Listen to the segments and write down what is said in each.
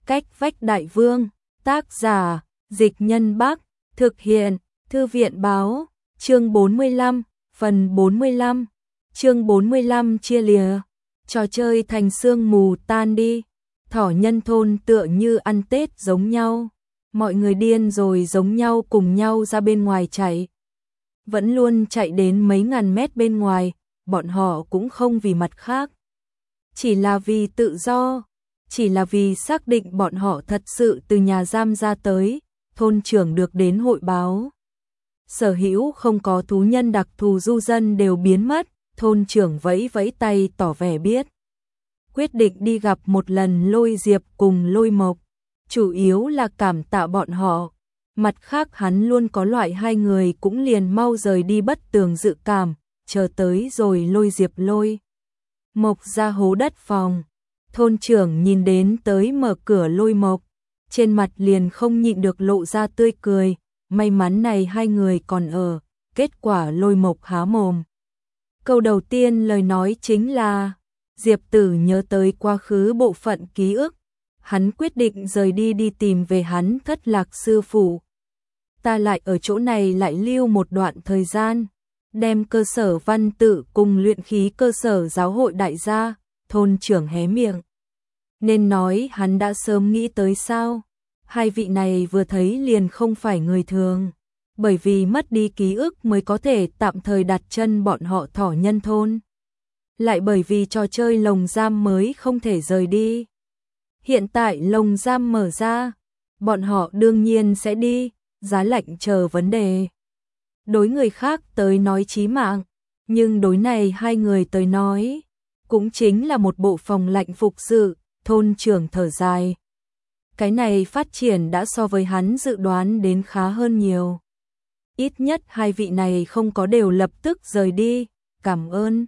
Cách vách đại vương, tác giả, Dịch Nhân Bắc, thực hiện, Thư viện báo, chương 45, phần 45, chương 45 chia lìa, trò chơi thành sương mù tan đi, thỏ nhân thôn tựa như ăn Tết giống nhau, mọi người điên rồi giống nhau cùng nhau ra bên ngoài chạy. Vẫn luôn chạy đến mấy ngàn mét bên ngoài, bọn họ cũng không vì mặt khác. Chỉ là vì tự do, chỉ là vì xác định bọn họ thật sự từ nhà giam ra tới, thôn trưởng được đến hội báo. Sở hữu không có thú nhân đặc thù du dân đều biến mất, thôn trưởng vẫy vẫy tay tỏ vẻ biết. Quyết định đi gặp một lần Lôi Diệp cùng Lôi Mộc, chủ yếu là cảm tạ bọn họ. Mặt khác hắn luôn có loại hai người cũng liền mau rời đi bất tường dự cảm, chờ tới rồi Lôi Diệp Lôi Mộc ra hố đất phòng. Thôn trưởng nhìn đến tới mở cửa Lôi Mộc, trên mặt liền không nhịn được lộ ra tươi cười, may mắn này hai người còn ở, kết quả Lôi Mộc há mồm. Câu đầu tiên lời nói chính là, Diệp Tử nhớ tới quá khứ bộ phận ký ức, hắn quyết định rời đi đi tìm về hắn thất lạc sư phụ. Ta lại ở chỗ này lại lưu một đoạn thời gian, đem cơ sở văn tự cùng luyện khí cơ sở giáo hội đại gia, thôn trưởng hé miệng. Nên nói hắn đã sớm nghĩ tới sao, hai vị này vừa thấy liền không phải người thường, bởi vì mất đi ký ức mới có thể tạm thời đặt chân bọn họ thỏ nhân thôn. Lại bởi vì trò chơi lồng giam mới không thể rời đi. Hiện tại lồng giam mở ra, bọn họ đương nhiên sẽ đi, giá lạnh chờ vấn đề. Đối người khác tới nói chí mạng, nhưng đối này hai người tới nói, cũng chính là một bộ phòng lạnh phục sự, thôn trưởng thở dài. Cái này phát triển đã so với hắn dự đoán đến khá hơn nhiều. Ít nhất hai vị này không có đều lập tức rời đi, cảm ơn.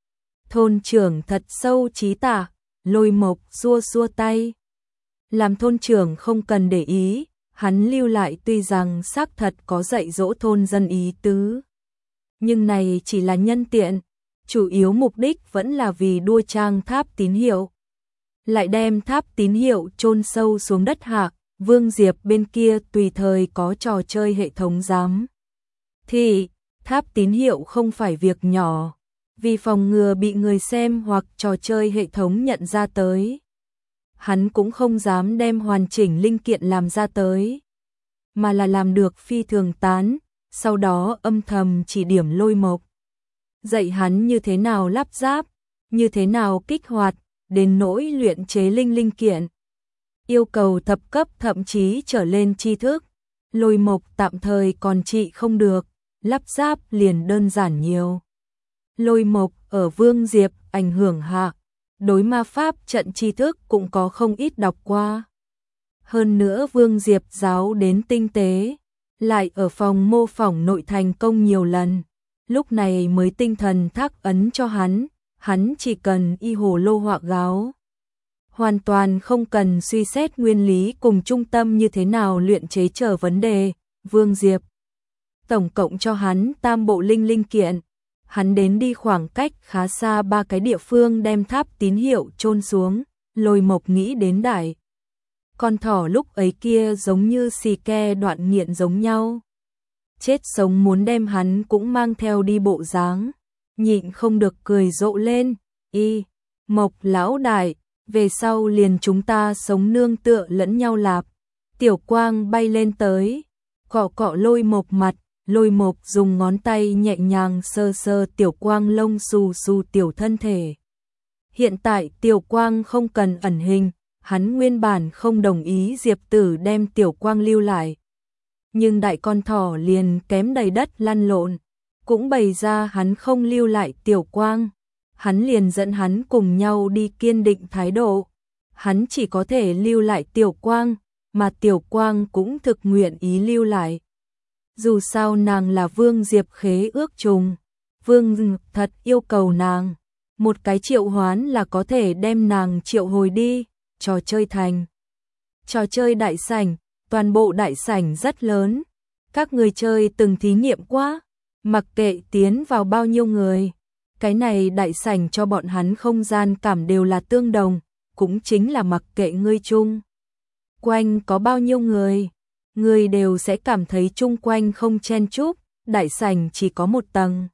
Thôn trưởng thật sâu trí tả, Lôi Mộc xua xua tay. Làm thôn trưởng không cần để ý, hắn lưu lại tuy rằng xác thật có dạy dỗ thôn dân ý tứ. Nhưng này chỉ là nhân tiện, chủ yếu mục đích vẫn là vì đua trang tháp tín hiệu. Lại đem tháp tín hiệu chôn sâu xuống đất hạ, Vương Diệp bên kia tùy thời có trò chơi hệ thống giám. Thì, tháp tín hiệu không phải việc nhỏ, vì phòng ngừa bị người xem hoặc trò chơi hệ thống nhận ra tới. Hắn cũng không dám đem hoàn chỉnh linh kiện làm ra tới, mà là làm được phi thường tán, sau đó âm thầm chỉ điểm Lôi Mộc. Dạy hắn như thế nào lắp ráp, như thế nào kích hoạt, đến nỗi luyện chế linh kiện. Yêu cầu thập cấp thậm chí trở lên tri thức, Lôi Mộc tạm thời còn trị không được, lắp ráp liền đơn giản nhiều. Lôi Mộc ở Vương Diệp ảnh hưởng hạ, đối ma pháp trận tri thức cũng có không ít đọc qua. Hơn nữa Vương Diệp giáo đến tinh tế, lại ở phòng mô phỏng nội thành công nhiều lần, lúc này mới tinh thần thác ấn cho hắn chỉ cần y hồ lô họa gáo. Hoàn toàn không cần suy xét nguyên lý cùng trung tâm như thế nào luyện chế trở vấn đề, Vương Diệp tổng cộng cho hắn tam bộ linh kiện. Hắn đến đi khoảng cách khá xa ba cái địa phương đem tháp tín hiệu chôn xuống, Lôi Mộc nghĩ đến đại. Con thỏ lúc ấy kia giống như xì ke đoạn nghiện giống nhau. Chết sống muốn đem hắn cũng mang theo đi bộ dáng, nhịn không được cười rộ lên, Mộc lão đại, về sau liền chúng ta sống nương tựa lẫn nhau lạp. Tiểu quang bay lên tới, cọ cọ Lôi Mộc mặt. Lôi Mộc dùng ngón tay nhẹ nhàng sơ sơ Tiểu Quang lông xù xù tiểu thân thể. Hiện tại Tiểu Quang không cần ẩn hình, hắn nguyên bản không đồng ý Diệp Tử đem Tiểu Quang lưu lại. Nhưng đại con thỏ liền kém đầy đất lăn lộn, cũng bày ra hắn không lưu lại Tiểu Quang. Hắn liền dẫn hắn cùng nhau đi kiên định thái độ. Hắn chỉ có thể lưu lại Tiểu Quang, mà Tiểu Quang cũng thực nguyện ý lưu lại. Dù sao nàng là Vương Diệp khế ước trùng, Vương thật yêu cầu nàng, một cái triệu hoán là có thể đem nàng triệu hồi đi, trò chơi thành. Trò chơi đại sảnh, toàn bộ đại sảnh rất lớn, các người chơi từng thí nghiệm quá, mặc kệ tiến vào bao nhiêu người, cái này đại sảnh cho bọn hắn không gian cảm đều là tương đồng, cũng chính là mặc kệ ngươi chung. quanh có bao nhiêu người đều sẽ cảm thấy chung quanh không chen chúc, đại sảnh chỉ có một tầng.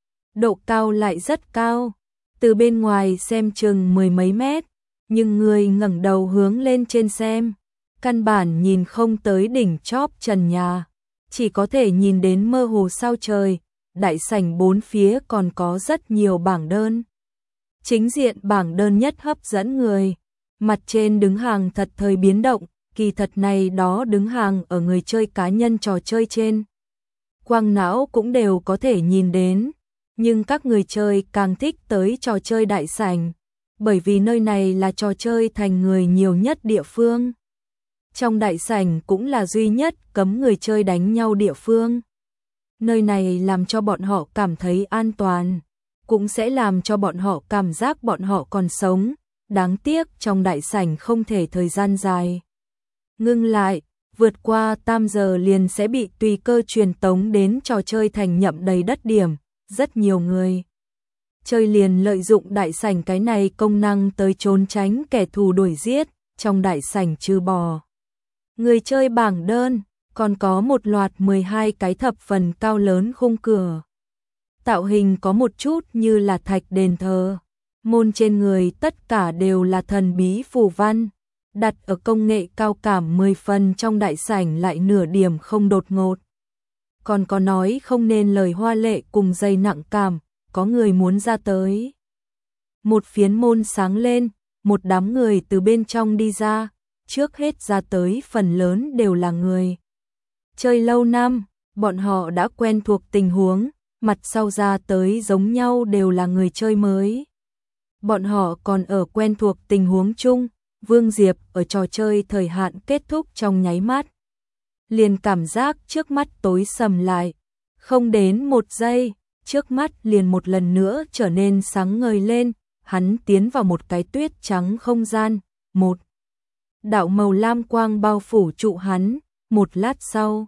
Độ cao lại rất cao, từ bên ngoài xem chừng mười mấy mét, nhưng người ngẩng đầu hướng lên trên xem, căn bản nhìn không tới đỉnh chóp trần nhà, chỉ có thể nhìn đến mơ hồ sao trời, đại sảnh bốn phía còn có rất nhiều bảng đơn. Chính diện bảng đơn nhất hấp dẫn người, mặt trên đứng hàng thật thời biến động, kỳ thật này đó đứng hàng ở người chơi cá nhân trò chơi trên. Quang não cũng đều có thể nhìn đến, nhưng các người chơi càng thích tới trò chơi đại sảnh, bởi vì nơi này là trò chơi thành người nhiều nhất địa phương. Trong đại sảnh cũng là duy nhất cấm người chơi đánh nhau địa phương. Nơi này làm cho bọn họ cảm thấy an toàn, cũng sẽ làm cho bọn họ cảm giác bọn họ còn sống. Đáng tiếc trong đại sảnh không thể thời gian dài ngưng lại, vượt qua tam giờ liền sẽ bị tùy cơ truyền tống đến trò chơi thành nhậm đầy đất điểm. Rất nhiều người chơi liền lợi dụng đại sảnh cái này công năng tới trốn tránh kẻ thù đuổi giết. Trong đại sảnh trừ bỏ người chơi bảng đơn, còn có một loạt 12 cái thập phần cao lớn khung cửa. Tạo hình có một chút như là thạch đền thờ, môn trên người tất cả đều là thần bí phù văn, đặt ở công nghệ cao cảm 10 phần trong đại sảnh lại nửa điểm không đột ngột. Còn có nói không nên lời hoa lệ cùng dây nặng cảm, có người muốn ra tới. Một phiến môn sáng lên, một đám người từ bên trong đi ra, trước hết ra tới phần lớn đều là người chơi lâu năm, bọn họ đã quen thuộc tình huống, mặt sau ra tới giống nhau đều là người chơi mới. Bọn họ còn ở quen thuộc tình huống chung, Vương Diệp ở trò chơi thời hạn kết thúc trong nháy mắt. Liền cảm giác trước mắt tối sầm lại, không đến một giây, trước mắt liền một lần nữa trở nên sáng ngời lên, hắn tiến vào một cái tuyết trắng không gian, một đạo màu lam quang bao phủ trụ hắn, một lát sau.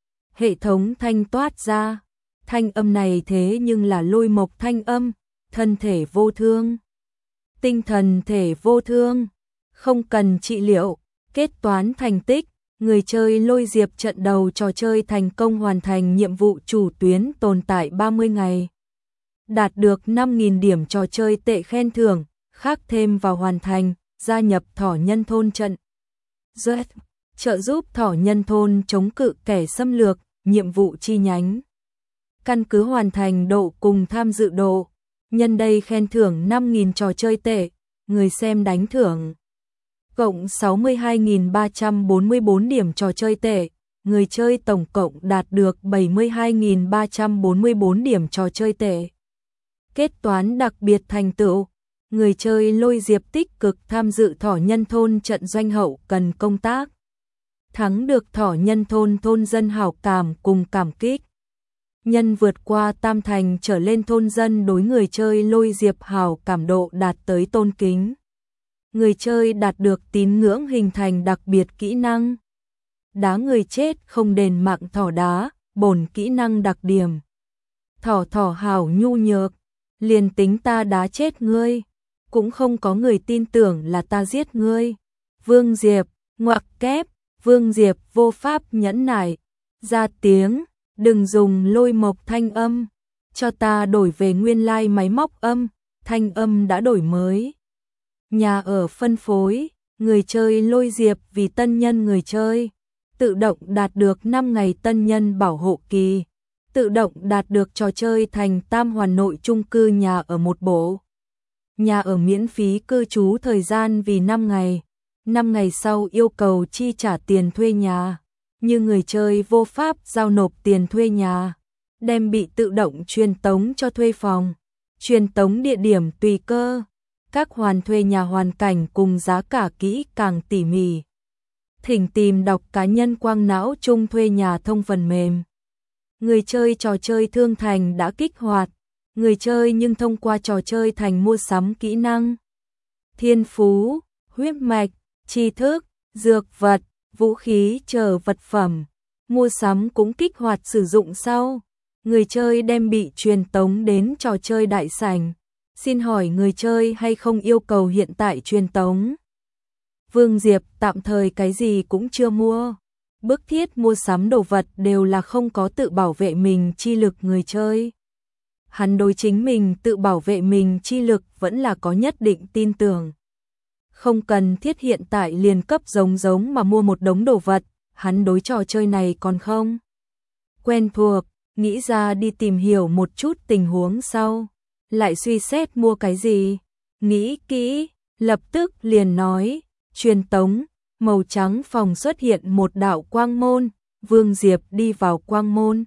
Hệ thống thanh toát ra, thanh âm này thế nhưng là Lôi Mộc thanh âm, thân thể vô thương, tinh thần thể vô thương, không cần trị liệu, kết toán thành tích, người chơi Lôi Diệp trận đầu trò chơi thành công hoàn thành nhiệm vụ chủ tuyến tồn tại 30 ngày. Đạt được 5.000 điểm trò chơi tệ khen thưởng, khác thêm vào hoàn thành, gia nhập thỏ nhân thôn trận. Duet, trợ giúp thỏ nhân thôn chống cự kẻ xâm lược, nhiệm vụ chi nhánh. Căn cứ hoàn thành độ cùng tham dự độ, nhân đây khen thưởng 5.000 trò chơi tệ, người xem đánh thưởng. Cộng 62.344 điểm trò chơi tệ, người chơi tổng cộng đạt được 72.344 điểm trò chơi tệ. Kết toán đặc biệt thành tựu, người chơi Lôi Diệp tích cực tham dự thỏ nhân thôn trận doanh hậu cần công tác. Thắng được thỏ nhân thôn thôn dân hảo cảm cùng cảm kích. Nhân vượt qua tam thành trở lên thôn dân đối người chơi Lôi Diệp hảo cảm độ đạt tới tôn kính. Người chơi đạt được tín ngưỡng hình thành đặc biệt kỹ năng. Đá người chết không đền mạng thỏ đá, bổn kỹ năng đặc điểm. Thỏ hảo nhu nhược, liền tính ta đá chết ngươi, cũng không có người tin tưởng là ta giết ngươi. Vương Diệp, ngoặc kép, Vương Diệp vô pháp nhẫn nại, ra tiếng, đừng dùng Lôi Mộc thanh âm, cho ta đổi về nguyên lai máy móc âm, thanh âm đã đổi mới. Nhà ở phân phối, người chơi Lôi Diệp vì tân nhân người chơi, tự động đạt được 5 ngày tân nhân bảo hộ kỳ, tự động đạt được trò chơi thành tam hoàn nội chung cư nhà ở một bộ. Nhà ở miễn phí cư trú thời gian vì 5 ngày. 5 ngày sau yêu cầu chi trả tiền thuê nhà, như người chơi vô pháp giao nộp tiền thuê nhà, đem bị tự động truyền tống cho thuê phòng, truyền tống địa điểm tùy cơ, các hoàn thuê nhà hoàn cảnh cùng giá cả kỹ càng tỉ mỉ. Thỉnh tìm đọc cá nhân quang não chung thuê nhà thông phần mềm. Người chơi trò chơi thương thành đã kích hoạt, người chơi nhưng thông qua trò chơi thành mua sắm kỹ năng, thiên phú, huyết mạch, tri thức, dược vật, vũ khí chờ vật phẩm, mua sắm cũng kích hoạt sử dụng sau. Người chơi đem bị truyền tống đến trò chơi đại sảnh. Xin hỏi người chơi hay không yêu cầu hiện tại truyền tống? Vương Diệp tạm thời cái gì cũng chưa mua. Bức thiết mua sắm đồ vật đều là không có tự bảo vệ mình chi lực người chơi. Hắn đối chính mình tự bảo vệ mình chi lực vẫn là có nhất định tin tưởng. Không cần thiết hiện tại liền cấp giống mà mua một đống đồ vật, hắn đối trò chơi này còn không quen thuộc, nghĩ ra đi tìm hiểu một chút tình huống sau, lại suy xét mua cái gì, nghĩ kỹ, lập tức liền nói, truyền tống, màu trắng phòng xuất hiện một đạo quang môn, Vương Diệp đi vào quang môn.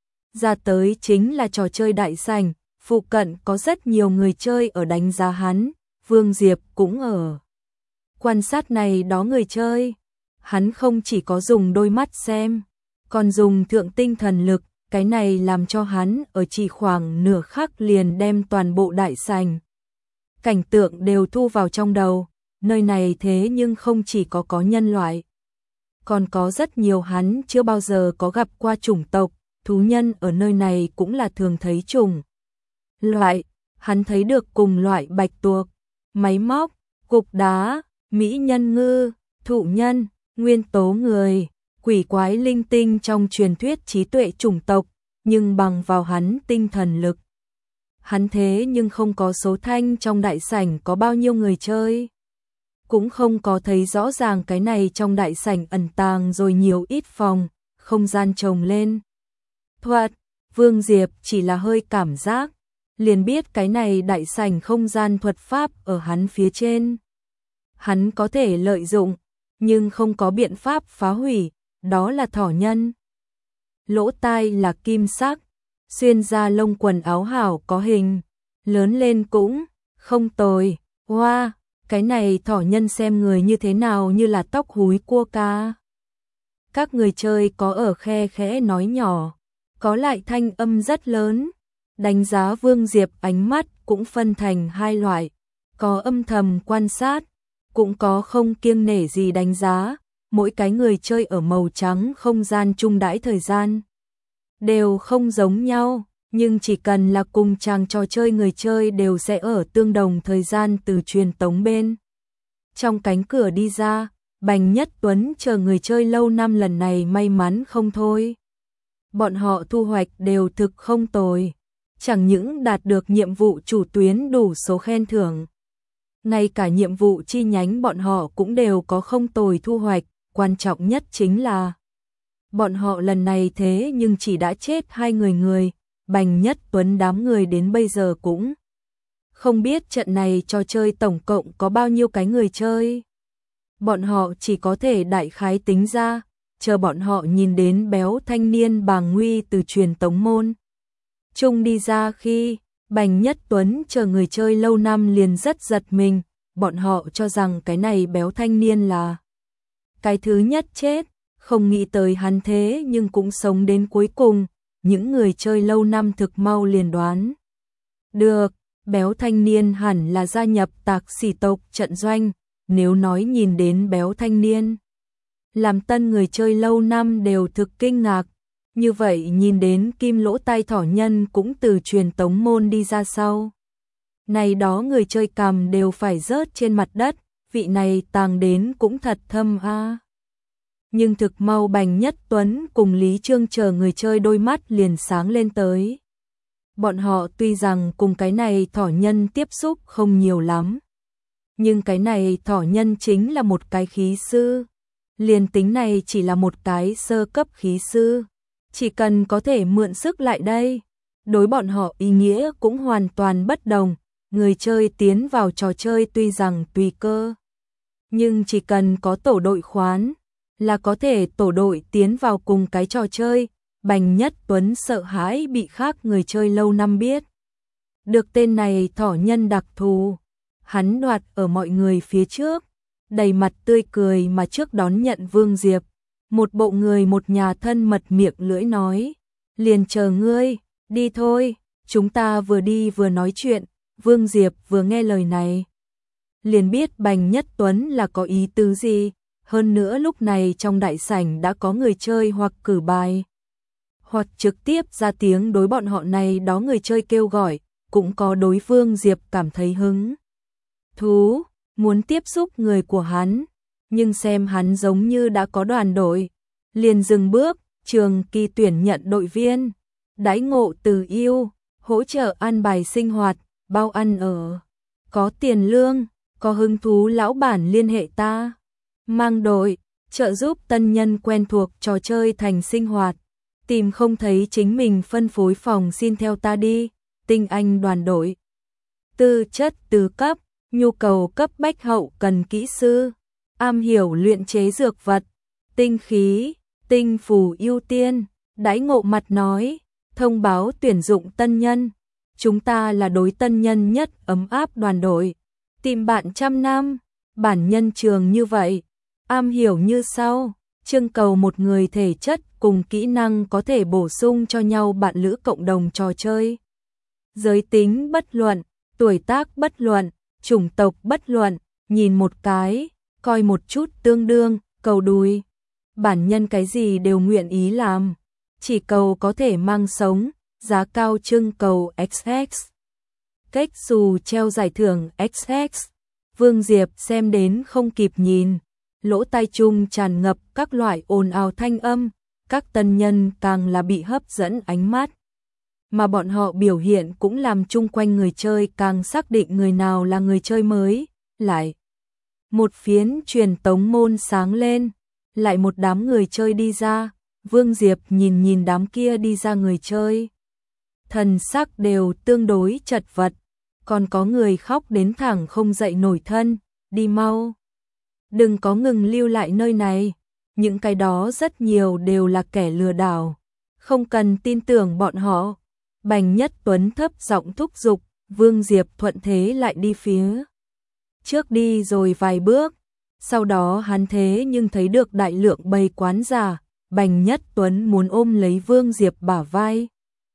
Ra tới chính là trò chơi đại sảnh, phụ cận có rất nhiều người chơi ở đánh giá hắn, Vương Diệp cũng ở. Quan sát này đó người chơi, hắn không chỉ có dùng đôi mắt xem, còn dùng thượng tinh thần lực, cái này làm cho hắn ở chỉ khoảng nửa khắc liền đem toàn bộ đại sảnh cảnh tượng đều thu vào trong đầu, nơi này thế nhưng không chỉ có nhân loại, còn có rất nhiều hắn chưa bao giờ có gặp qua chủng tộc, thú nhân ở nơi này cũng là thường thấy chủng loại, hắn thấy được cùng loại bạch tuộc, máy móc, cục đá, mỹ nhân ngư, thụ nhân, nguyên tố người, quỷ quái linh tinh trong truyền thuyết trí tuệ chủng tộc, nhưng bằng vào hắn tinh thần lực. Hắn thế nhưng không có số thanh trong đại sảnh có bao nhiêu người chơi. Cũng không có thấy rõ ràng cái này trong đại sảnh ẩn tàng rồi nhiều ít phòng, không gian trồng lên. Thuật, Vương Diệp chỉ là hơi cảm giác, liền biết cái này đại sảnh không gian thuật pháp ở hắn phía trên. Hắn có thể lợi dụng, nhưng không có biện pháp phá hủy, đó là thỏ nhân. Lỗ tai là kim sắc, xuyên ra lông quần áo hảo có hình, lớn lên cũng không tồi. Wow, cái này thỏ nhân xem người như thế nào như là tóc húi cua ca. Các người chơi có ở khe khẽ nói nhỏ, có lại thanh âm rất lớn. Đánh giá Vương Diệp ánh mắt cũng phân thành hai loại, có âm thầm quan sát, cũng có không kiêng nể gì đánh giá. Mỗi cái người chơi ở màu trắng không gian chung đãi thời gian đều không giống nhau, nhưng chỉ cần là cùng chàng trò chơi người chơi đều sẽ ở tương đồng thời gian từ truyền tống bên. Trong cánh cửa đi ra, Bành Nhất Tuấn chờ người chơi lâu năm lần này may mắn không thôi. Bọn họ thu hoạch đều thực không tồi, chẳng những đạt được nhiệm vụ chủ tuyến đủ số khen thưởng. Ngay cả nhiệm vụ chi nhánh bọn họ cũng đều có không tồi thu hoạch, quan trọng nhất chính là bọn họ lần này thế nhưng chỉ đã chết 2 người, Bành Nhất Tuấn đám người đến bây giờ cũng không biết trận này trò chơi tổng cộng có bao nhiêu cái người chơi. Bọn họ chỉ có thể đại khái tính ra, chờ bọn họ nhìn đến béo thanh niên Bàng Nguy từ truyền tống môn chung đi ra khi Bành Nhất Tuấn chờ người chơi lâu năm liền rất giật mình, bọn họ cho rằng cái này béo thanh niên là cái thứ nhất chết, không nghĩ tới hắn thế nhưng cũng sống đến cuối cùng, những người chơi lâu năm thực mau liền đoán. Được, béo thanh niên hẳn là gia nhập Tạc Xỉ tộc trận doanh, nếu nói nhìn đến béo thanh niên. Làm tân người chơi lâu năm đều thực kinh ngạc, như vậy nhìn đến kim lỗ tai thỏ nhân cũng từ truyền tống môn đi ra sau. Này đó người chơi cằm đều phải rớt trên mặt đất, vị này tàng đến cũng thật thâm a. Nhưng thực mau Bành Nhất Tuấn cùng Lý Trương chờ người chơi đôi mắt liền sáng lên tới. Bọn họ tuy rằng cùng cái này thỏ nhân tiếp xúc không nhiều lắm, nhưng cái này thỏ nhân chính là một cái khí sư. Liền tính này chỉ là một cái sơ cấp khí sư, chỉ cần có thể mượn sức lại đây, đối bọn họ ý nghĩa cũng hoàn toàn bất đồng. Người chơi tiến vào trò chơi tuy rằng tùy cơ, nhưng chỉ cần có tổ đội khoán là có thể tổ đội tiến vào cùng cái trò chơi. Bành Nhất Tuấn sợ hãi bị khác người chơi lâu năm biết được tên này thỏ nhân đặc thù, hắn đoạt ở mọi người phía trước, đầy mặt tươi cười mà trước đón nhận Vương Diệp, một bộ người một nhà thân mật miệng lưỡi nói, liền chờ ngươi, đi thôi. Chúng ta vừa đi vừa nói chuyện. Vương Diệp vừa nghe lời này liền biết Bành Nhất Tuấn là có ý tứ gì, hơn nữa lúc này trong đại sảnh đã có người chơi hoặc cử bài, hoặc trực tiếp ra tiếng đối bọn họ này đó người chơi kêu gọi, cũng có đối Vương Diệp cảm thấy hứng thú, muốn tiếp xúc người của hắn. nhưng xem hắn giống như đã có đoàn đội, liền dừng bước. Trường Kỳ tuyển nhận đội viên, đãi ngộ từ ưu, hỗ trợ an bài sinh hoạt, bao ăn ở, có tiền lương, có hứng thú lão bản liên hệ ta. Mang đội, trợ giúp tân nhân quen thuộc trò chơi thành sinh hoạt, tìm không thấy chính mình phân phối phòng xin theo ta đi. Tinh anh đoàn đội, tư chất tứ cấp, nhu cầu cấp bách hậu cần kỹ sư, am hiểu luyện chế dược vật, tinh khí, tinh phù ưu tiên. Đãi ngộ mặt nói, thông báo tuyển dụng tân nhân, chúng ta là đối tân nhân nhất ấm áp đoàn đội, tìm bạn trăm năm, bản nhân trường như vậy, am hiểu như sau, trưng cầu một người thể chất cùng kỹ năng có thể bổ sung cho nhau bạn lữ cộng đồng trò chơi. Giới tính bất luận, tuổi tác bất luận, chủng tộc bất luận, nhìn một cái, coi một chút tương đương, cầu đùi. Bản nhân cái gì đều nguyện ý làm, chỉ cầu có thể mang sống, giá cao trưng cầu XX. Cách dù treo giải thưởng XX, Vương Diệp xem đến không kịp nhìn, lỗ tai chung tràn ngập các loại ồn ào thanh âm, các tân nhân càng là bị hấp dẫn ánh mắt. Mà bọn họ biểu hiện cũng làm chung quanh người chơi càng xác định người nào là người chơi mới. Lại một phiến truyền tống môn sáng lên, lại một đám người chơi đi ra. Vương Diệp nhìn đám kia đi ra người chơi, thần sắc đều tương đối chật vật, còn có người khóc đến thẳng không dậy nổi thân. Đi mau, đừng có ngừng lưu lại nơi này, những cái đó rất nhiều đều là kẻ lừa đảo, không cần tin tưởng bọn họ. Bành Nhất Tuấn thấp giọng thúc giục. Vương Diệp thuận thế lại đi phía trước đi rồi vài bước, sau đó hắn thế nhưng thấy được đại lượng bầy quán giả. Bành Nhất Tuấn muốn ôm lấy Vương Diệp bả vai,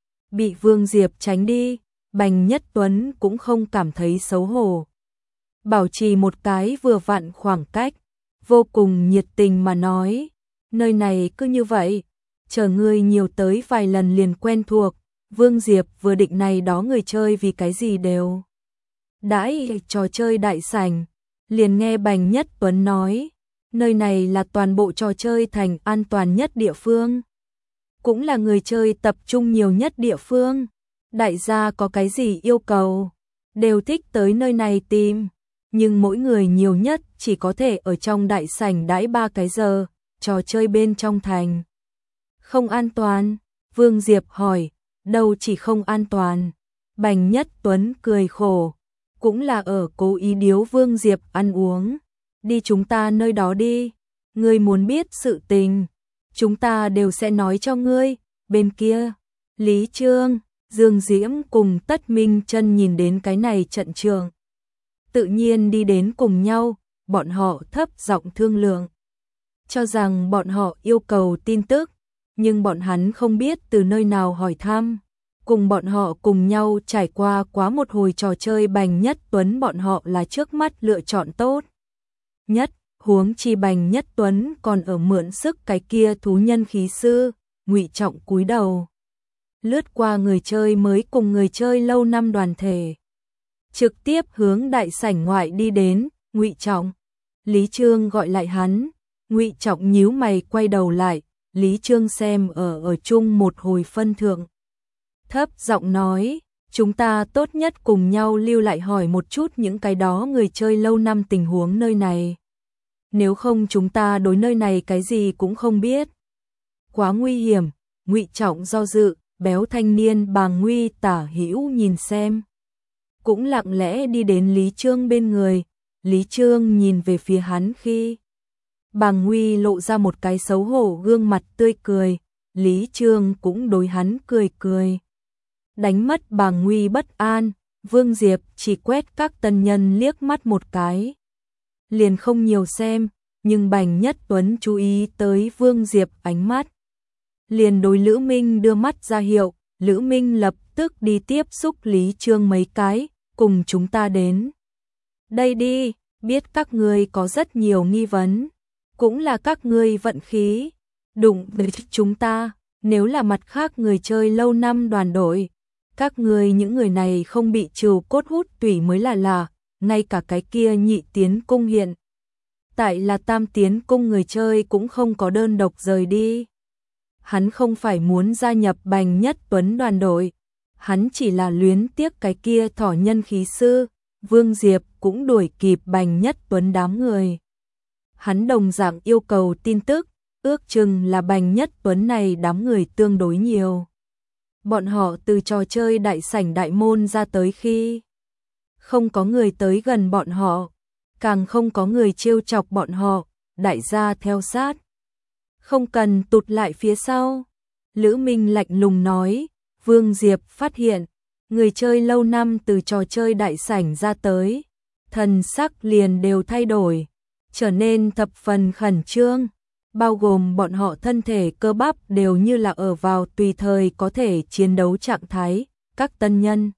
bị Vương Diệp tránh đi. Bành Nhất Tuấn cũng không cảm thấy xấu hổ, bảo trì một cái vừa vặn khoảng cách, vô cùng nhiệt tình mà nói, nơi này cứ như vậy, chờ ngươi nhiều tới vài lần liền quen thuộc. Vương Diệp vừa định này đó người chơi vì cái gì đều đãi trò chơi đại sảnh, liền nghe Bành Nhất Tuấn nói, nơi này là toàn bộ trò chơi thành an toàn nhất địa phương, cũng là người chơi tập trung nhiều nhất địa phương. Đại gia có cái gì yêu cầu, đều thích tới nơi này tìm, nhưng mỗi người nhiều nhất chỉ có thể ở trong đại sảnh đãi 3 cái giờ, trò chơi bên trong thành không an toàn. Vương Diệp hỏi, đâu chỉ không an toàn. Bành Nhất Tuấn cười khổ, cũng là ở cố ý điếu Vương Diệp ăn uống. Đi chúng ta nơi đó đi, ngươi muốn biết sự tình, chúng ta đều sẽ nói cho ngươi. Bên kia, Lý Trương, Dương Diễm cùng Tất Minh Chân nhìn đến cái này trận trường, tự nhiên đi đến cùng nhau, bọn họ thấp giọng thương lượng, cho rằng bọn họ yêu cầu tin tức, nhưng bọn hắn không biết từ nơi nào hỏi thăm. Cùng bọn họ cùng nhau trải qua quá một hồi trò chơi, Bành Nhất Tuấn bọn họ là trước mắt lựa chọn tốt nhất, huống chi Bành Nhất Tuấn còn ở mượn sức cái kia thú nhân khí sư. Ngụy Trọng cúi đầu, lướt qua người chơi mới cùng người chơi lâu năm đoàn thể, trực tiếp hướng đại sảnh ngoại đi đến. Ngụy Trọng, Lý Trương gọi lại hắn. Ngụy Trọng nhíu mày quay đầu lại, Lý Trương xem ở chung một hồi phân thượng, thấp giọng nói, chúng ta tốt nhất cùng nhau lưu lại hỏi một chút những cái đó người chơi lâu năm tình huống nơi này, nếu không chúng ta đối nơi này cái gì cũng không biết, quá nguy hiểm. Ngụy Trọng do dự, béo thanh niên Bàng Nguy tả hữu nhìn xem, cũng lặng lẽ đi đến Lý Trương bên người. Lý Trương nhìn về phía hắn khi Bàng Nguy lộ ra một cái xấu hổ gương mặt tươi cười, Lý Trương cũng đối hắn cười cười. Đánh mất Bàng Nguy bất an, Vương Diệp chỉ quét các tân nhân liếc mắt một cái, liền không nhiều xem, nhưng Bành Nhất Tuấn chú ý tới Vương Diệp ánh mắt, liền đối Lữ Minh đưa mắt ra hiệu. Lữ Minh lập tức đi tiếp xúc Lý Trương mấy cái, cùng chúng ta đến đây đi, biết các ngươi có rất nhiều nghi vấn, cũng là các ngươi vận khí đụng với chúng ta, nếu là mặt khác người chơi lâu năm đoàn đội, các ngươi những người này không bị trừ cốt hút tủy mới là lạ. Ngay cả cái kia Nhị Tiến cung hiện Tại là Tam Tiến Cung người chơi cũng không có đơn độc rời đi. Hắn không phải muốn gia nhập Bành Nhất Tuấn đoàn đội, hắn chỉ là luyến tiếc cái kia thỏ nhân khí sư. Vương Diệp cũng đuổi kịp Bành Nhất Tuấn đám người. Hắn đồng dạng yêu cầu tin tức, ước chừng là Bành Nhất Tuấn này đám người tương đối nhiều. Bọn họ từ trò chơi đại sảnh đại môn ra tới khi không có người tới gần bọn họ, càng không có người trêu chọc bọn họ, đại gia theo sát. Không cần tụt lại phía sau. Lữ Minh lạnh lùng nói, Vương Diệp phát hiện, người chơi lâu năm từ trò chơi đại sảnh ra tới, thần sắc liền đều thay đổi, trở nên thập phần khẩn trương, bao gồm bọn họ thân thể cơ bắp đều như là ở vào tùy thời có thể chiến đấu trạng thái. Các tân nhân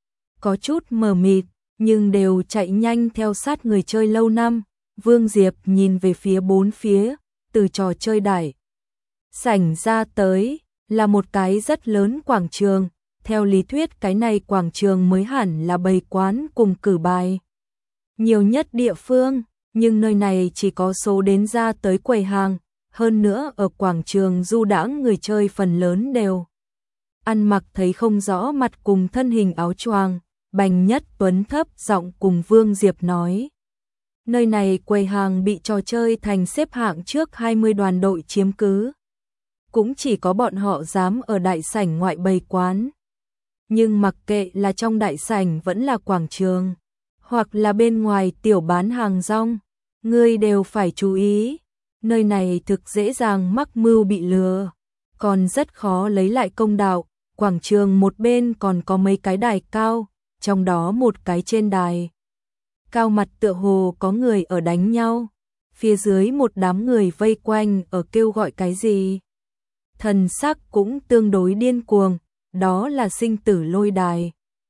có chút mờ mịt, nhưng đều chạy nhanh theo sát người chơi lâu năm. Vương Diệp nhìn về phía bốn phía, từ trò chơi đại sảnh ra tới là một cái rất lớn quảng trường. Theo lý thuyết cái này quảng trường mới hẳn là bày quán cùng cử bài nhiều nhất địa phương, nhưng nơi này chỉ có số đến ra tới quầy hàng. Hơn nữa ở quảng trường du đãng người chơi phần lớn đều ăn mặc thấy không rõ mặt cùng thân hình áo choàng. Bành Nhất Tuấn thấp giọng cùng Vương Diệp nói, nơi này quầy hàng bị trò chơi thành xếp hạng trước 20 đoàn đội chiếm cứ, cũng chỉ có bọn họ dám ở đại sảnh ngoại bày quán. Nhưng mặc kệ là trong đại sảnh vẫn là quảng trường, hoặc là bên ngoài tiểu bán hàng rong, ngươi đều phải chú ý, nơi này thực dễ dàng mắc mưu bị lừa, còn rất khó lấy lại công đạo. Quảng trường một bên còn có mấy cái đài cao, trong đó một cái trên đài cao mặt tựa hồ có người ở đánh nhau, phía dưới một đám người vây quanh ở kêu gọi cái gì. Thần sắc cũng tương đối điên cuồng, đó là sinh tử lôi đài.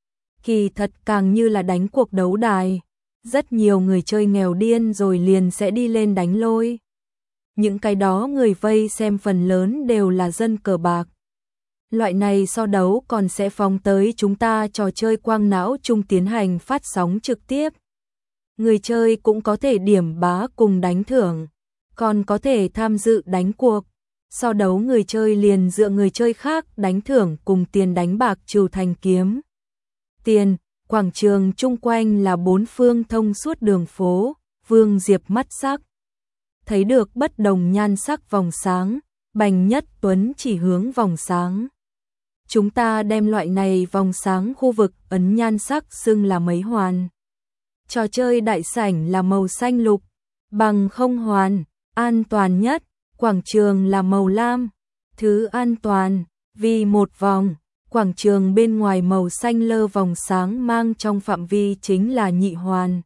Kỳ thật càng như là đánh cuộc đấu đài, rất nhiều người chơi nghèo điên rồi liền sẽ đi lên đánh lôi. Những cái đó người vây xem phần lớn đều là dân cờ bạc. Loại này so đấu còn sẽ phóng tới chúng ta trò chơi quang não chung tiến hành phát sóng trực tiếp. Người chơi cũng có thể điểm bá cùng đánh thưởng, còn có thể tham dự đánh cuộc. So đấu người chơi liền dựa người chơi khác đánh thưởng cùng tiền đánh bạc trừ thành kiếm tiền. Quảng trường chung quanh là bốn phương thông suốt đường phố. Vương Diệp mắt sắc thấy được bất đồng nhan sắc vòng sáng. Bành Nhất Tuấn chỉ hướng vòng sáng. Chúng ta đem loại này vòng sáng khu vực ấn nhan sắc xưng là mấy hoàn. Trò chơi đại sảnh là màu xanh lục, bằng không hoàn, an toàn nhất. Quảng trường là màu lam, thứ an toàn, vì một vòng. Quảng trường bên ngoài màu xanh lơ vòng sáng mang trong phạm vi chính là nhị hoàn.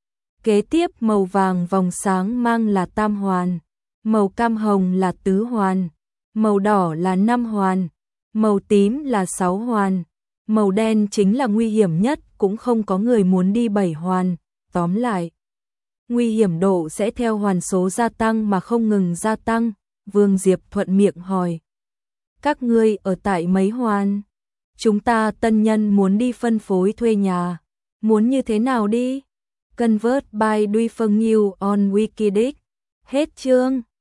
Kế tiếp màu vàng vòng sáng mang là tam hoàn, màu cam hồng là tứ hoàn, màu đỏ là năm hoàn, màu tím là 6 hoàn, màu đen chính là nguy hiểm nhất, cũng không có người muốn đi 7 hoàn. Tóm lại, nguy hiểm độ sẽ theo hoàn số gia tăng mà không ngừng gia tăng. Vương Diệp thuận miệng hỏi, các ngươi ở tại mấy hoàn? Chúng ta tân nhân muốn đi phân phối thuê nhà, muốn như thế nào đi? Convert by Duy Phương Nhiêu on Wikidic. Hết chương.